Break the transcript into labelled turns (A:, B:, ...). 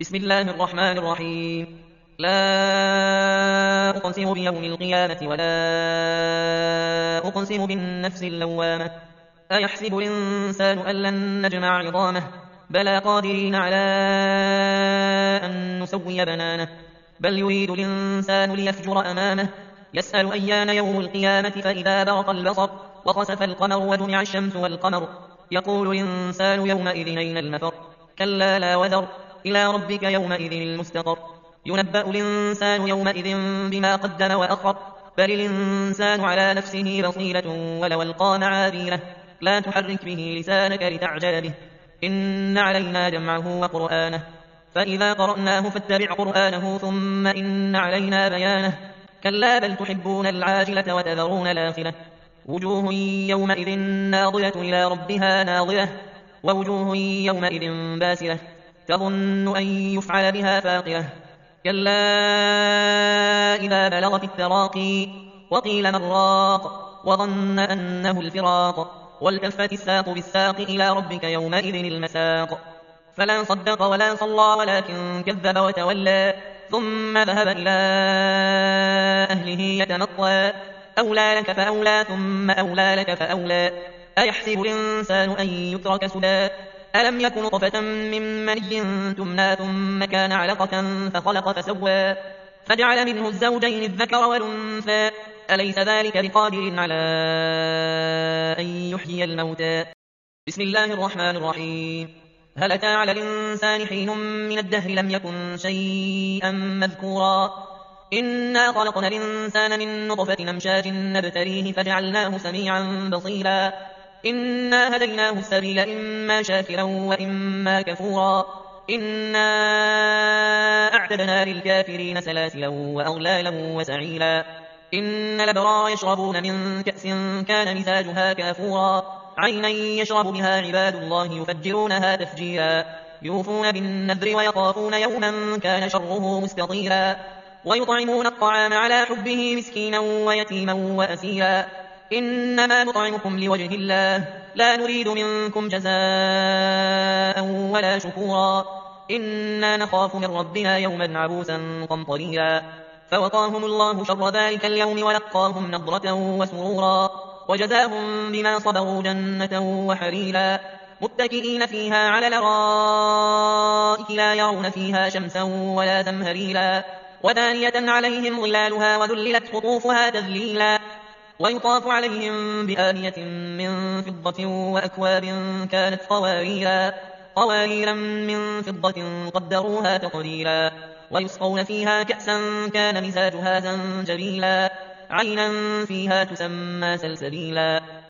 A: بسم الله الرحمن الرحيم. لا أقسم بيوم القيامة ولا أقسم بالنفس اللوامة. أيحسب الإنسان أن لن نجمع عظامه؟ بلى قادرين على أن نسوي بنانه. بل يريد الإنسان ليفجر أمامه. يسأل أيان يوم القيامة فإذا برق البصر وخسف القمر وجمع الشمس والقمر يقول الإنسان يومئذ أين المفر. كلا لا وزر إلى ربك يومئذ المستقر. ينبأ الإنسان يومئذ بما قدم وأخر. بل الإنسان على نفسه بصيرة ولو ألقى معاذيره. لا تحرك به لسانك لتعجل به. إن علينا جمعه وقرآنه فإذا قرأناه فاتبع قرآنه ثم إن علينا بيانه. كلا بل تحبون العاجلة وتذرون الآخرة. وجوه يومئذ ناظرة إلى ربها ناظرة ووجوه يومئذ باسرة تظن أن يفعل بها فاقرة. كلا إذا بلغت التراقي وقيل من راق وظن أنه الفراق والتفت الساق بالساق إلى ربك يومئذ المساق. فلا صدق ولا صلى ولكن كذب وتولى ثم ذهب إلى أهله يتمطى. أولى لك فأولى ثم أولى لك فأولى. أيحسب الإنسان أن يترك سدى ألم يكن نطفة من مني تمنى ثم كان علقة فخلق فسوى فجعل منه الزوجين الذكر والأنثى. أليس ذلك بقادر على أن يحيي الموتى. بسم الله الرحمن الرحيم. هل أتى على الإنسان حين من الدهر لم يكن شيئا مذكورا. إنا خلقنا الإنسان من نطفة أمشاج نبتليه فجعلناه سميعا بصيرا. إنا هديناه السبيل إما شاكرا وإما كفورا. إنا أعتدنا للكافرين سلاسلا وأغلالا وسعيلا. إن الأبرار يشربون من كأس كان مزاجها كافورا. عينا يشرب بها عباد الله يفجرونها تفجيرا. يوفون بالنذر ويخافون يوما كان شره مستطيرا. ويطعمون الطعام على حبه مسكينا ويتيما وأسيرا. إنما نطعمكم لوجه الله لا نريد منكم جزاء ولا شكورا. إنا نخاف من ربنا يوما عبوسا قمطريرا. فوقاهم الله شر ذلك اليوم ولقاهم نضرة وسرورا وجزاهم بما صبروا جنة وحريرا. متكئين فيها على الأرائك لا يرون فيها شمسا ولا زمهريرا. ودانية عليهم ظلالها وذللت قطوفها تذليلا. ويطاف عليهم بآنية من فضة وأكواب كانت قواريرا من فضة قدروها تقديرا. ويسقون فيها كأسا كان مزاجها زنجبيلا. عينا فيها تسمى سلسبيلا.